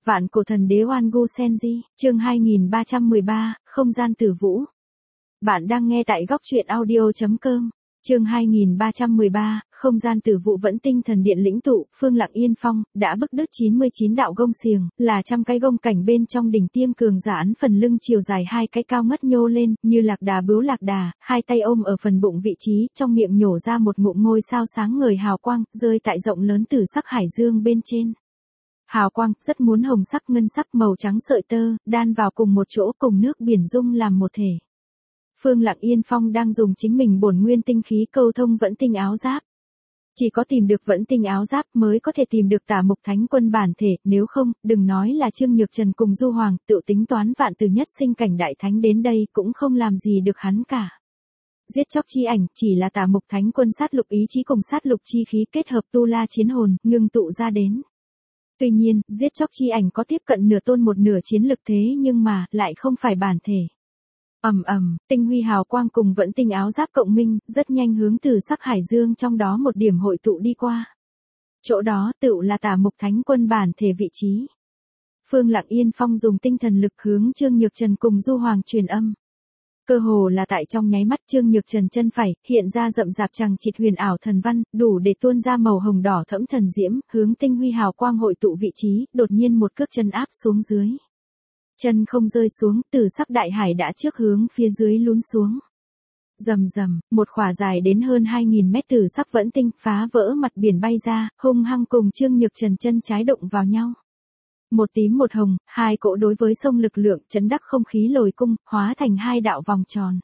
Vạn cổ thần đế Oan Gu Senji, chương 2313, không gian tử vũ. Bạn đang nghe tại góc truyện audio.com. Chương 2313, không gian tử vụ vẫn tinh thần điện lĩnh tụ, Phương Lặng Yên Phong, đã bức đứt 99 đạo gông xiềng, là trăm cái gông cảnh bên trong đỉnh tiêm cường giả ấn phần lưng chiều dài hai cái cao ngất nhô lên, như lạc đà bướu lạc đà, hai tay ôm ở phần bụng vị trí, trong miệng nhổ ra một ngụm ngôi sao sáng ngời hào quang, rơi tại rộng lớn tử sắc hải dương bên trên. Hào quang, rất muốn hồng sắc ngân sắc màu trắng sợi tơ, đan vào cùng một chỗ cùng nước biển dung làm một thể. Phương Lặng Yên Phong đang dùng chính mình bổn nguyên tinh khí câu thông vẫn tinh áo giáp. Chỉ có tìm được vẫn tinh áo giáp mới có thể tìm được Tả Mục Thánh Quân bản thể, nếu không, đừng nói là Trương Nhược Trần cùng Du Hoàng, tự tính toán vạn từ nhất sinh cảnh đại thánh đến đây cũng không làm gì được hắn cả. Giết chóc chi ảnh chỉ là Tả Mục Thánh Quân sát lục ý chí cùng sát lục chi khí kết hợp tu la chiến hồn, ngưng tụ ra đến. Tuy nhiên, giết chóc chi ảnh có tiếp cận nửa tôn một nửa chiến lực thế nhưng mà, lại không phải bản thể. Tinh huy hào quang cùng vẫn tinh áo giáp cộng minh, rất nhanh hướng từ sắc hải dương trong đó một điểm hội tụ đi qua. Chỗ đó tựu là Tả Mục Thánh Quân bản thể vị trí. Phương Lặng Yên Phong dùng tinh thần lực hướng Trương Nhược Trần cùng Du Hoàng truyền âm. Cơ hồ là tại trong nháy mắt Trương Nhược Trần chân phải, hiện ra rậm rạp chằng chịt huyền ảo thần văn, đủ để tuôn ra màu hồng đỏ thẫm thần diễm, hướng tinh huy hào quang hội tụ vị trí, đột nhiên một cước chân áp xuống dưới. Chân không rơi xuống, tử sắc đại hải đã trước hướng phía dưới lún xuống. Rầm rầm, một khỏa dài đến hơn 2000 mét tử sắc vẫn tinh, phá vỡ mặt biển bay ra, hung hăng cùng Trương Nhược Trần chân trái đụng vào nhau. Một tím một hồng, hai cỗ đối với sông lực lượng chấn đắc không khí lồi cung, hóa thành hai đạo vòng tròn.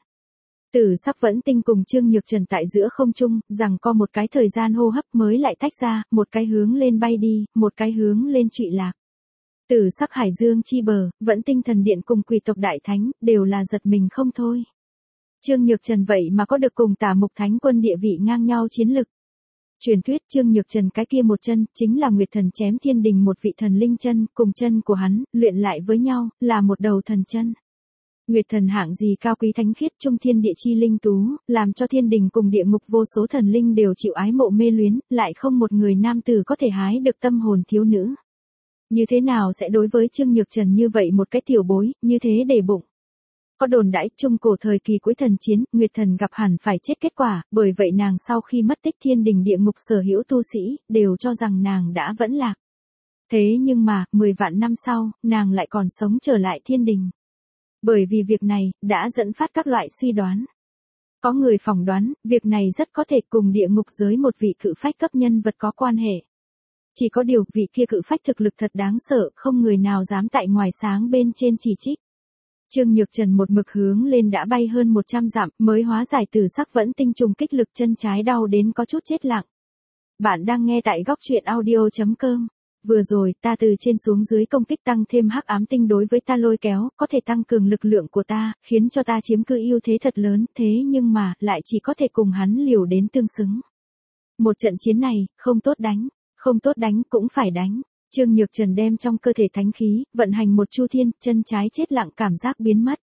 Tử sắc vẫn tinh cùng Trương Nhược Trần tại giữa không trung, rằng có một cái thời gian hô hấp mới lại tách ra, một cái hướng lên bay đi, một cái hướng lên trụy lạc. Tử sắc hải dương chi bờ, vẫn tinh thần điện cùng quỷ tộc đại thánh, đều là giật mình không thôi. Trương Nhược Trần vậy mà có được cùng Tả Mục Thánh Quân địa vị ngang nhau chiến lực. Truyền thuyết Trương Nhược Trần cái kia một chân, chính là Nguyệt Thần chém thiên đình một vị thần linh chân, cùng chân của hắn, luyện lại với nhau, là một đầu thần chân. Nguyệt Thần hạng gì cao quý thánh khiết trung thiên địa chi linh tú, làm cho thiên đình cùng địa ngục vô số thần linh đều chịu ái mộ mê luyến, lại không một người nam tử có thể hái được tâm hồn thiếu nữ. Như thế nào sẽ đối với Trương Nhược Trần như vậy một cái tiểu bối, như thế để bụng. Có đồn đãi trung cổ thời kỳ cuối thần chiến, Nguyệt Thần gặp hẳn phải chết kết quả, bởi vậy nàng sau khi mất tích thiên đình địa ngục sở hữu tu sĩ, đều cho rằng nàng đã vẫn lạc. Thế nhưng mà, 10 vạn năm sau, nàng lại còn sống trở lại thiên đình. Bởi vì việc này, đã dẫn phát các loại suy đoán. Có người phỏng đoán, việc này rất có thể cùng địa ngục giới một vị cự phách cấp nhân vật có quan hệ. Chỉ có điều vị kia cự phách thực lực thật đáng sợ, không người nào dám tại ngoài sáng bên trên chỉ trích. Trương Nhược Trần một mực hướng lên đã bay hơn 100 dặm, mới hóa giải tử sắc vẫn tinh trùng kích lực chân trái đau đến có chút chết lặng. Bạn đang nghe tại góc truyện audio.com. Vừa rồi, ta từ trên xuống dưới công kích tăng thêm hắc ám tinh đối với ta lôi kéo, có thể tăng cường lực lượng của ta, khiến cho ta chiếm cứ ưu thế thật lớn, thế nhưng mà, lại chỉ có thể cùng hắn liều đến tương xứng. Một trận chiến này, không tốt đánh. Không tốt đánh cũng phải đánh. Trương Nhược Trần đem trong cơ thể thánh khí, vận hành một chu thiên, chân trái chết lặng cảm giác biến mất.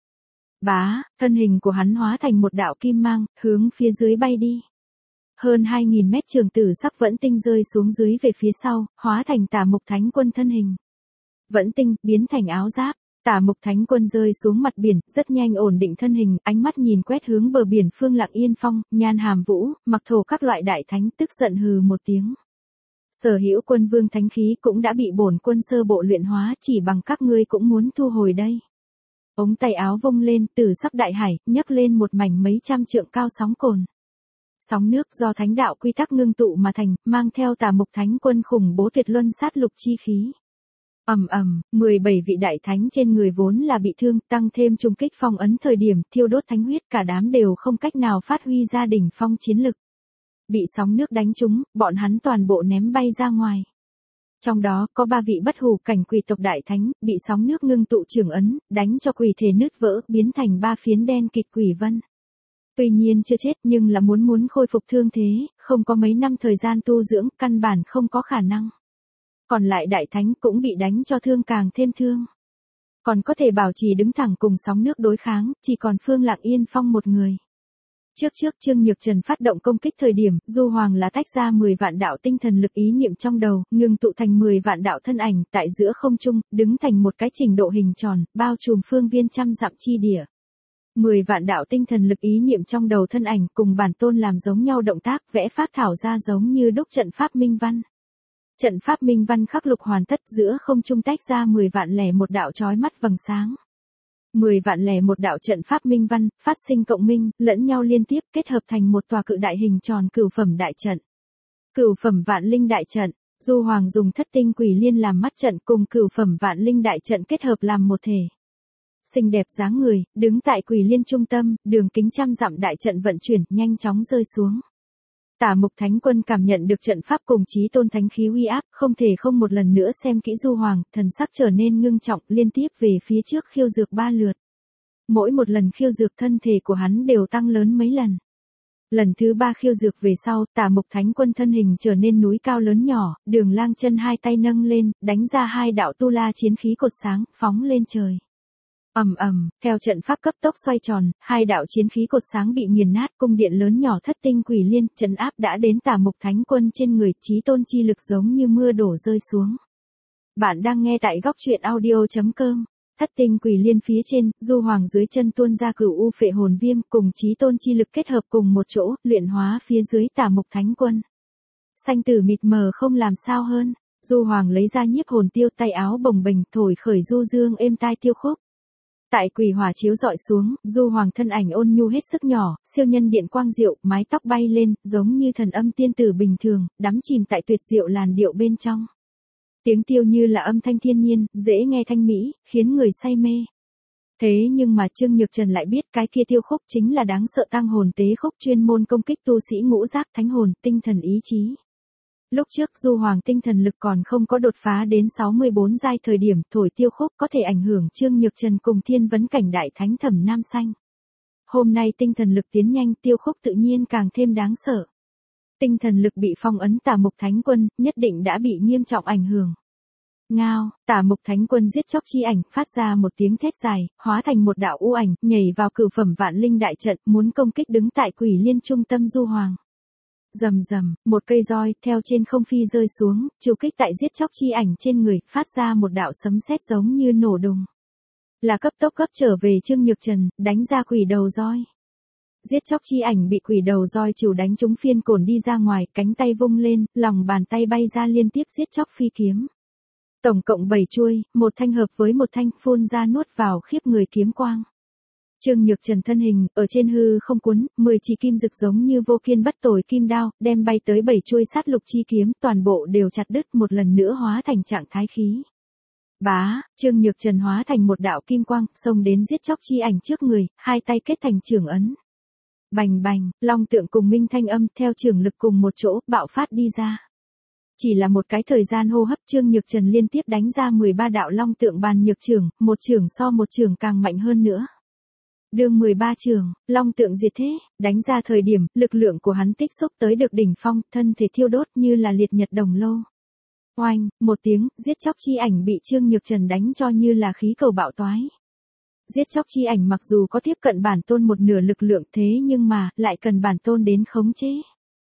Bá, thân hình của hắn hóa thành một đạo kim mang, hướng phía dưới bay đi. Hơn 2000 mét trường tử sắc vẫn tinh rơi xuống dưới về phía sau, hóa thành Tả Mục Thánh Quân thân hình. Vẫn tinh, biến thành áo giáp. Tả Mục Thánh Quân rơi xuống mặt biển, rất nhanh ổn định thân hình, ánh mắt nhìn quét hướng bờ biển Phương Lặng Yên Phong, Nhan Hàm Vũ, Mặc Thổ các loại đại thánh tức giận hừ một tiếng. Sở hữu quân vương thánh khí cũng đã bị bổn quân sơ bộ luyện hóa, chỉ bằng các ngươi cũng muốn thu hồi đây. Ống tay áo vung lên, tử sắc đại hải, nhấc lên một mảnh mấy trăm trượng cao sóng cồn. Sóng nước do thánh đạo quy tắc ngưng tụ mà thành, mang theo Tả Mục Thánh Quân khủng bố tuyệt luân sát lục chi khí. 17 vị đại thánh trên người vốn là bị thương, tăng thêm trùng kích phong ấn thời điểm thiêu đốt thánh huyết, cả đám đều không cách nào phát huy ra đỉnh phong chiến lực. Bị sóng nước đánh trúng, bọn hắn toàn bộ ném bay ra ngoài. Trong đó, có 3 vị bất hủ cảnh quỷ tộc đại thánh, bị sóng nước ngưng tụ trưởng ấn, đánh cho quỷ thể nứt vỡ, biến thành 3 phiến đen kịt quỷ vân. Tuy nhiên chưa chết nhưng là muốn khôi phục thương thế, không có mấy năm thời gian tu dưỡng, căn bản không có khả năng. Còn lại đại thánh cũng bị đánh cho thương càng thêm thương. Còn có thể bảo trì đứng thẳng cùng sóng nước đối kháng, chỉ còn Phương Lặng Yên Phong một người. Trước Trương Nhược Trần phát động công kích thời điểm, Du Hoàng là tách ra 10 vạn đạo tinh thần lực ý niệm trong đầu, ngưng tụ thành 10 vạn đạo thân ảnh, tại giữa không trung, đứng thành một cái trình độ hình tròn, bao trùm phương viên trăm dặm chi địa. 10 vạn đạo tinh thần lực ý niệm trong đầu thân ảnh cùng bản tôn làm giống nhau động tác, vẽ phác thảo ra giống như đúc trận pháp minh văn. Trận pháp minh văn khắc lục hoàn tất, giữa không trung tách ra 10 vạn lẻ một đạo chói mắt vầng sáng. 10 vạn lẻ một đạo trận pháp minh văn, phát sinh cộng minh, lẫn nhau liên tiếp kết hợp thành một tòa cự đại hình tròn cửu phẩm đại trận. Cửu phẩm vạn linh đại trận, Du Hoàng dùng thất tinh quỷ liên làm mắt trận cùng cửu phẩm vạn linh đại trận kết hợp làm một thể. Xinh đẹp dáng người, đứng tại quỷ liên trung tâm, đường kính trăm dặm đại trận vận chuyển, nhanh chóng rơi xuống. Tả Mục Thánh Quân cảm nhận được trận pháp cùng chí tôn thánh khí uy áp, không thể không một lần nữa xem kỹ Du Hoàng, thần sắc trở nên ngưng trọng, liên tiếp về phía trước khiêu dược 3 lượt. Mỗi một lần khiêu dược thân thể của hắn đều tăng lớn mấy lần. Lần thứ 3 khiêu dược về sau, Tả Mục Thánh Quân thân hình trở nên núi cao lớn nhỏ, Đường Lang chân hai tay nâng lên, đánh ra 2 đạo tu la chiến khí cột sáng, phóng lên trời. Ầm ầm, theo trận pháp cấp tốc xoay tròn, 2 đạo chiến khí cột sáng bị nghiền nát, cung điện lớn nhỏ thất tinh quỷ liên, trấn áp đã đến Tả Mục Thánh Quân trên người, chí tôn chi lực giống như mưa đổ rơi xuống. Bạn đang nghe tại góc truyện audio.com. Thất tinh quỷ liên phía trên, Du Hoàng dưới chân tuôn ra cửu u phệ hồn viêm, cùng chí tôn chi lực kết hợp cùng một chỗ, luyện hóa phía dưới Tả Mục Thánh Quân. Xanh tử mịt mờ không làm sao hơn, Du Hoàng lấy ra nhiếp hồn tiêu, tay áo bồng bềnh, thổi khởi du dương êm tai tiêu khúc. Tại quỷ hỏa chiếu dọi xuống, Du Hoàng thân ảnh ôn nhu hết sức nhỏ, siêu nhân điện quang diệu, mái tóc bay lên, giống như thần âm tiên tử bình thường, đắm chìm tại tuyệt diệu làn điệu bên trong. Tiếng tiêu như là âm thanh thiên nhiên, dễ nghe thanh mỹ, khiến người say mê. Thế nhưng mà Trương Nhược Trần lại biết cái kia tiêu khúc chính là đáng sợ tăng hồn tế khúc chuyên môn công kích tu sĩ ngũ giác thánh hồn, tinh thần ý chí. Lúc trước Du Hoàng tinh thần lực còn không có đột phá đến 64 giai thời điểm, thổi tiêu khúc có thể ảnh hưởng Trương Nhược Trần cùng thiên vấn cảnh đại thánh Thẩm Nam Xanh. Hôm nay tinh thần lực tiến nhanh, tiêu khúc tự nhiên càng thêm đáng sợ. Tinh thần lực bị phong ấn, Tả Mục Thánh Quân nhất định đã bị nghiêm trọng ảnh hưởng. Ngao, Tả Mục Thánh Quân giết chóc chi ảnh, phát ra một tiếng thét dài, hóa thành một đạo u ảnh, nhảy vào cửu phẩm vạn linh đại trận, muốn công kích đứng tại quỷ liên trung tâm Du Hoàng. Rầm rầm, một cây roi theo trên không phi rơi xuống, chiếu kích tại giết chóc chi ảnh trên người, phát ra một đạo sấm sét giống như nổ đùng. Là cấp tốc gấp trở về Trương Nhược Trần, đánh ra quỷ đầu roi. Giết chóc chi ảnh bị quỷ đầu roi chịu đánh trúng phiên cổn đi ra ngoài, cánh tay vung lên, lòng bàn tay bay ra liên tiếp giết chóc phi kiếm. Tổng cộng 7 chuôi, một thanh hợp với một thanh, phun ra nuốt vào khiếp người kiếm quang. Trương Nhược Trần thân hình, ở trên hư không cuốn, 10 chỉ kim rực giống như vô kiên bất tồi kim đao, đem bay tới 7 chuôi sát lục chi kiếm, toàn bộ đều chặt đứt, một lần nữa hóa thành trạng thái khí. Bá, Trương Nhược Trần hóa thành một đạo kim quang, xông đến giết chóc chi ảnh trước người, hai tay kết thành trường ấn. Bành bành, long tượng cùng minh thanh âm theo trường lực cùng một chỗ, bạo phát đi ra. Chỉ là một cái thời gian hô hấp, Trương Nhược Trần liên tiếp đánh ra 13 đạo long tượng bàn nhược trường, một trường so một trường càng mạnh hơn nữa. Đương 13 trường, long tượng diệt thế, đánh ra thời điểm, lực lượng của hắn tích xúc tới được đỉnh phong, thân thể thiêu đốt như là liệt nhật đồng lô. Oanh, một tiếng, giết chóc chi ảnh bị Trương Nhược Trần đánh cho như là khí cầu bạo toái. Giết chóc chi ảnh mặc dù có tiếp cận bản tôn một nửa lực lượng thế nhưng mà, lại cần bản tôn đến khống chế.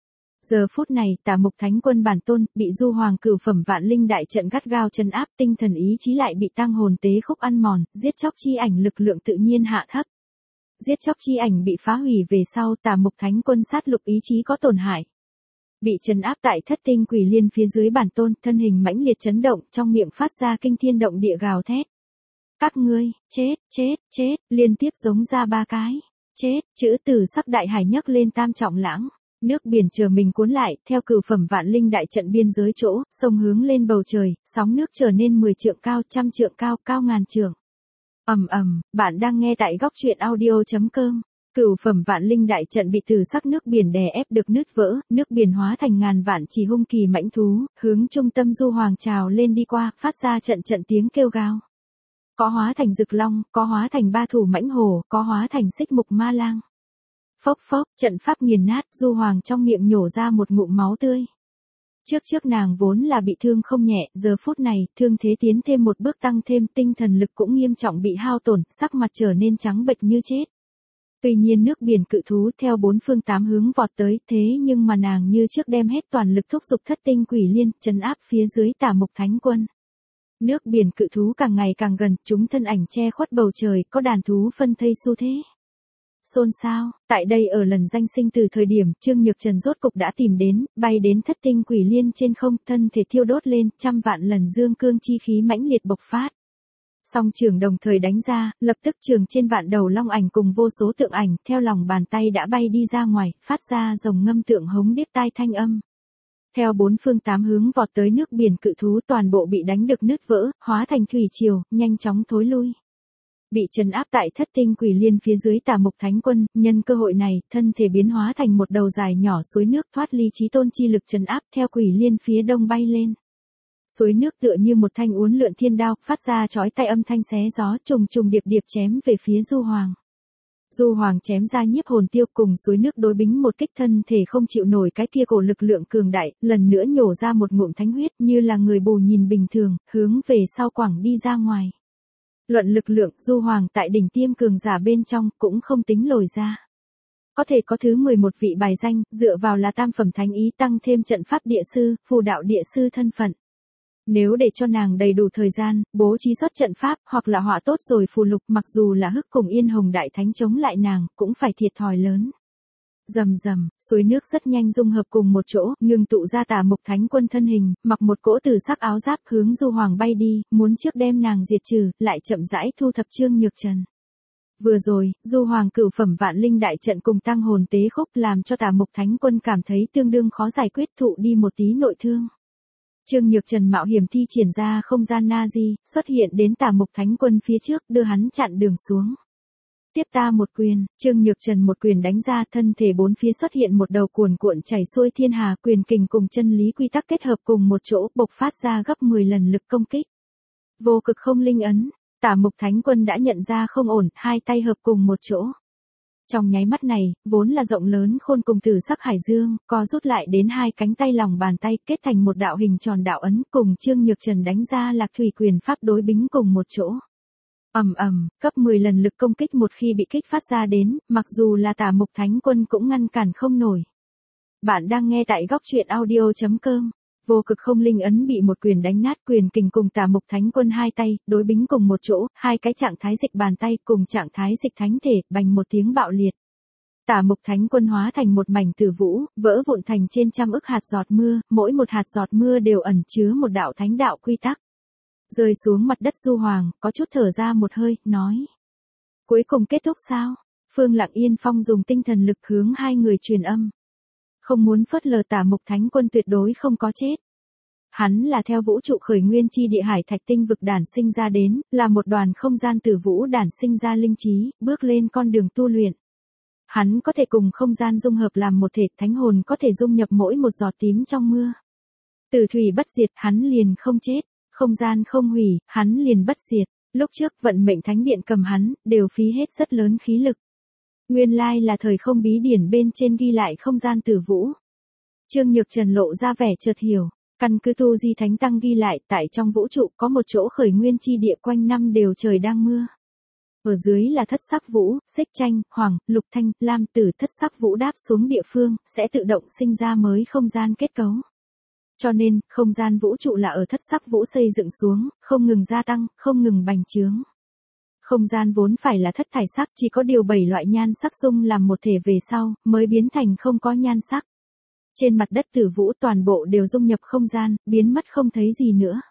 Giờ phút này, Tả Mục Thánh Quân bản tôn, bị Du Hoàng cửu phẩm vạn linh đại trận gắt gao trấn áp, tinh thần ý chí lại bị tăng hồn tế khúc ăn mòn, giết chóc chi ảnh lực lượng tự nhiên hạ thấp. Giết chóc chi ảnh bị phá hủy về sau, Tả Mục Thánh Quân sát lục ý chí có tổn hại. Bị trấn áp tại thất tinh quỷ liên phía dưới bản tôn, thân hình mãnh liệt chấn động, trong miệng phát ra kinh thiên động địa gào thét. Các ngươi, chết, chết, chết, liên tiếp giống ra 3 cái. Chết, chữ từ sắc đại hải nhấc lên tam trọng lãng. Nước biển chờ mình cuốn lại, theo cửu phẩm vạn linh đại trận biên giới chỗ, sông hướng lên bầu trời, sóng nước trở nên 10 trượng cao, trăm trượng cao, cao ngàn trượng. Ầm ầm, bạn đang nghe tại góc truyện audio.com. Cửu phẩm vạn linh đại trận bị từ sắc nước biển đè ép được nứt vỡ, nước biển hóa thành ngàn vạn chỉ hung kỳ mãnh thú, hướng trung tâm Du Hoàng trào lên đi qua, phát ra trận trận tiếng kêu gào. Có hóa thành rực long, có hóa thành ba thủ mãnh hổ, có hóa thành xích mục ma lang. Phốc phốc, trận pháp nghiền nát, Du Hoàng trong miệng nhổ ra một ngụm máu tươi. Trước nàng vốn là bị thương không nhẹ, giờ phút này, thương thế tiến thêm một bước tăng thêm, tinh thần lực cũng nghiêm trọng bị hao tổn, sắc mặt trở nên trắng bệch như chết. Tuy nhiên nước biển cự thú theo bốn phương tám hướng vọt tới, thế nhưng mà nàng như trước đem hết toàn lực thúc giục thất tinh quỷ liên, trấn áp phía dưới Tả Mục Thánh Quân. Nước biển cự thú càng ngày càng gần, chúng thân ảnh che khuất bầu trời, có đàn thú phân thây xu thế. Xôn xao, tại đây ở lần danh sinh từ thời điểm Trương Nhược Trần rốt cục đã tìm đến, bay đến thất tinh quỷ liên trên không, thân thể thiêu đốt lên, trăm vạn lần dương cương chi khí mãnh liệt bộc phát. Song trường đồng thời đánh ra, lập tức trường trên vạn đầu long ảnh cùng vô số tượng ảnh, theo lòng bàn tay đã bay đi ra ngoài, phát ra rồng ngâm tượng hống điếc tai thanh âm. Theo bốn phương tám hướng vọt tới nước biển cự thú toàn bộ bị đánh được nứt vỡ, hóa thành thủy triều, nhanh chóng thối lui. Bị trấn áp tại thất tinh quỷ liên phía dưới Tả Mục Thánh Quân, nhân cơ hội này, thân thể biến hóa thành một đầu dài nhỏ suối nước thoát ly chí tôn chi lực trấn áp theo quỷ liên phía đông bay lên. Suối nước tựa như một thanh uốn lượn thiên đao, phát ra chói tai âm thanh xé gió, trùng trùng điệp điệp chém về phía Du Hoàng. Du Hoàng chém ra nhiếp hồn tiêu, cùng suối nước đối bính một kích, thân thể không chịu nổi cái kia cổ lực lượng cường đại, lần nữa nhổ ra một ngụm thánh huyết, như là người bù nhìn bình thường, hướng về sau quẳng đi ra ngoài. Luận lực lượng, Du Hoàng tại đỉnh tiêm cường giả bên trong cũng không tính lồi ra. Có thể có thứ 11 vị bài danh, dựa vào là tam phẩm thánh ý tăng thêm trận pháp địa sư, phù đạo địa sư thân phận. Nếu để cho nàng đầy đủ thời gian, bố trí xuất trận pháp, hoặc là họa tốt rồi phù lục, mặc dù là Hức cùng Yên Hồng đại thánh chống lại nàng, cũng phải thiệt thòi lớn. Rầm rầm, suối nước rất nhanh dung hợp cùng một chỗ, ngưng tụ ra Tả Mục Thánh Quân thân hình, mặc một cỗ tử sắc áo giáp hướng Du Hoàng bay đi, muốn trước đem nàng diệt trừ, lại chậm rãi thu thập Trương Nhược Trần. Vừa rồi, Du Hoàng cửu phẩm vạn linh đại trận cùng tăng hồn tế khúc làm cho Tả Mục Thánh Quân cảm thấy tương đương khó giải quyết, thụ đi một tí nội thương. Trương Nhược Trần mạo hiểm thi triển ra không gian Nazi, xuất hiện đến Tả Mục Thánh Quân phía trước, đưa hắn chặn đường xuống. Tiếp ta một quyền, Trương Nhược Trần một quyền đánh ra, thân thể bốn phía xuất hiện một đầu cuồn cuộn chảy xuôi thiên hà, quyền kình cùng chân lý quy tắc kết hợp cùng một chỗ, bộc phát ra gấp 10 lần lực công kích. Vô cực không linh ấn, Tả Mục Thánh Quân đã nhận ra không ổn, hai tay hợp cùng một chỗ. Trong nháy mắt này, vốn là rộng lớn khôn cùng tử sắc hải dương, co rút lại đến hai cánh tay lòng bàn tay, kết thành một đạo hình tròn đạo ấn, cùng Trương Nhược Trần đánh ra Lạc Thủy quyền pháp đối bính cùng một chỗ. Ầm ầm, gấp 10 lần lực công kích một khi bị kích phát ra đến, mặc dù là Tả Mục Thánh Quân cũng ngăn cản không nổi. Bạn đang nghe tại góc truyện audio.com. Vô cực không linh ấn bị một quyền đánh nát, quyền kình cùng Tả Mục Thánh Quân hai tay, đối bính cùng một chỗ, hai cái trạng thái dịch bàn tay cùng trạng thái dịch thánh thể, bành một tiếng bạo liệt. Tả Mục Thánh Quân hóa thành một mảnh tử vũ, vỡ vụn thành trên trăm ức hạt giọt mưa, mỗi một hạt giọt mưa đều ẩn chứa một đạo thánh đạo quy tắc. Rơi xuống mặt đất. Du Hoàng, có chút thở ra một hơi, nói. Cuối cùng kết thúc sao? Phương Lặng Yên Phong dùng tinh thần lực hướng hai người truyền âm. Không muốn phớt lờ Tả Mục Thánh Quân tuyệt đối không có chết. Hắn là theo vũ trụ khởi nguyên chi địa hải thạch tinh vực đản sinh ra đến, là một đoàn không gian tử vũ đản sinh ra linh trí, bước lên con đường tu luyện. Hắn có thể cùng không gian dung hợp làm một thể, thánh hồn có thể dung nhập mỗi một giọt tím trong mưa. Tử thủy bất diệt, hắn liền không chết. Không gian không hủy, hắn liền bất diệt. Lúc trước vận mệnh thánh điện cầm hắn, đều phí hết rất lớn khí lực. Nguyên lai là thời không bí điển bên trên ghi lại không gian tử vũ. Trương Nhược Trần lộ ra vẻ chợt hiểu. Căn cứ tu di thánh tăng ghi lại, tại trong vũ trụ có một chỗ khởi nguyên chi địa quanh năm đều trời đang mưa. Ở dưới là thất sắc vũ, xích tranh, hoàng, lục thanh, lam tử. Thất sắc vũ đáp xuống địa phương, sẽ tự động sinh ra mới không gian kết cấu. Cho nên, không gian vũ trụ là ở thất sắc vũ xây dựng xuống, không ngừng gia tăng, không ngừng bành trướng. Không gian vốn phải là thất thải sắc, chỉ có điều 7 loại nhan sắc dung làm một thể về sau, mới biến thành không có nhan sắc. Trên mặt đất tử vũ toàn bộ đều dung nhập không gian, biến mất không thấy gì nữa.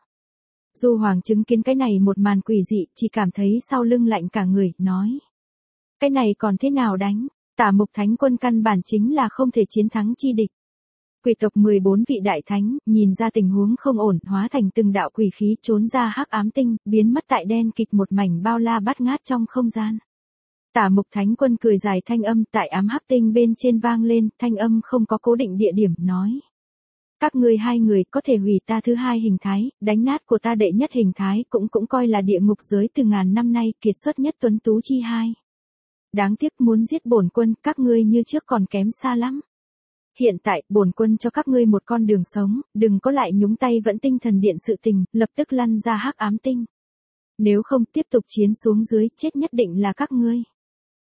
Du Hoàng chứng kiến cái này một màn quỷ dị, chỉ cảm thấy sau lưng lạnh cả người, nói. Cái này còn thế nào đánh? Tả Mục Thánh Quân căn bản chính là không thể chiến thắng chi địch. Quỷ tộc 14 vị đại thánh, nhìn ra tình huống không ổn, hóa thành từng đạo quỷ khí trốn ra hắc ám tinh, biến mất tại đen kịt một mảnh bao la bát ngát trong không gian. Tả Mục Thánh Quân cười dài, thanh âm tại ám hắc tinh bên trên vang lên, thanh âm không có cố định địa điểm, nói. Các ngươi hai người có thể hủy ta thứ hai hình thái, đánh nát của ta đệ nhất hình thái, cũng coi là địa ngục giới từ ngàn năm nay kiệt xuất nhất tuấn tú chi hai. Đáng tiếc muốn giết bổn quân, các ngươi như trước còn kém xa lắm. Hiện tại, bổn quân cho các ngươi một con đường sống, đừng có lại nhúng tay vẫn tinh thần điện sự tình, lập tức lăn ra hắc ám tinh. Nếu không tiếp tục chiến xuống dưới, chết nhất định là các ngươi.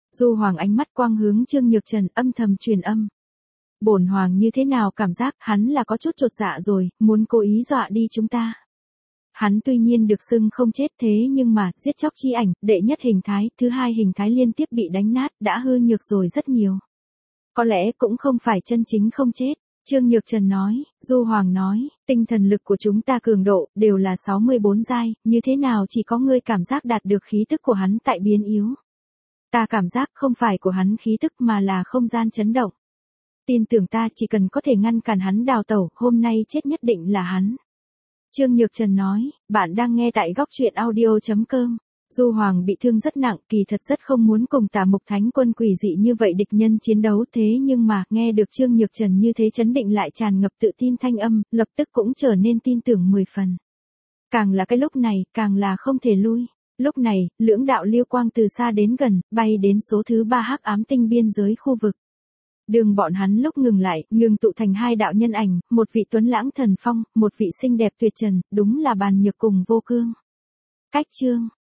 Du Hoàng ánh mắt quang hướng Trương Nhược Trần âm thầm truyền âm. Bổn Hoàng như thế nào cảm giác hắn là có chút chột dạ rồi, muốn cố ý dọa đi chúng ta. Hắn tuy nhiên được xưng không chết thế nhưng mà giết chóc chi ảnh, đệ nhất hình thái, thứ hai hình thái liên tiếp bị đánh nát, đã hư nhược rồi rất nhiều. Có lẽ cũng không phải chân chính không chết. Trương Nhược Trần nói, Du Hoàng nói, tinh thần lực của chúng ta cường độ, đều là 64 giai, như thế nào chỉ có ngươi cảm giác đạt được khí tức của hắn tại biến yếu. Ta cảm giác không phải của hắn khí tức mà là không gian chấn động. Tin tưởng ta chỉ cần có thể ngăn cản hắn đào tẩu, hôm nay chết nhất định là hắn. Trương Nhược Trần nói, bạn đang nghe tại góc truyện audio.com. Du Hoàng bị thương rất nặng, kỳ thật rất không muốn cùng Tà Mục Thánh Quân quỷ dị như vậy địch nhân chiến đấu, thế nhưng mà, nghe được Trương Nhược Trần như thế chấn định lại tràn ngập tự tin thanh âm, lập tức cũng trở nên tin tưởng 10 phần. Càng là cái lúc này, càng là không thể lui. Lúc này, lưỡng đạo lưu quang từ xa đến gần, bay đến số thứ 3 hắc ám tinh biên giới khu vực. Đường bọn hắn lúc ngừng lại, ngừng tụ thành hai đạo nhân ảnh, một vị tuấn lãng thần phong, một vị xinh đẹp tuyệt trần, đúng là Bàn Nhược cùng Vô Cương. Cách chương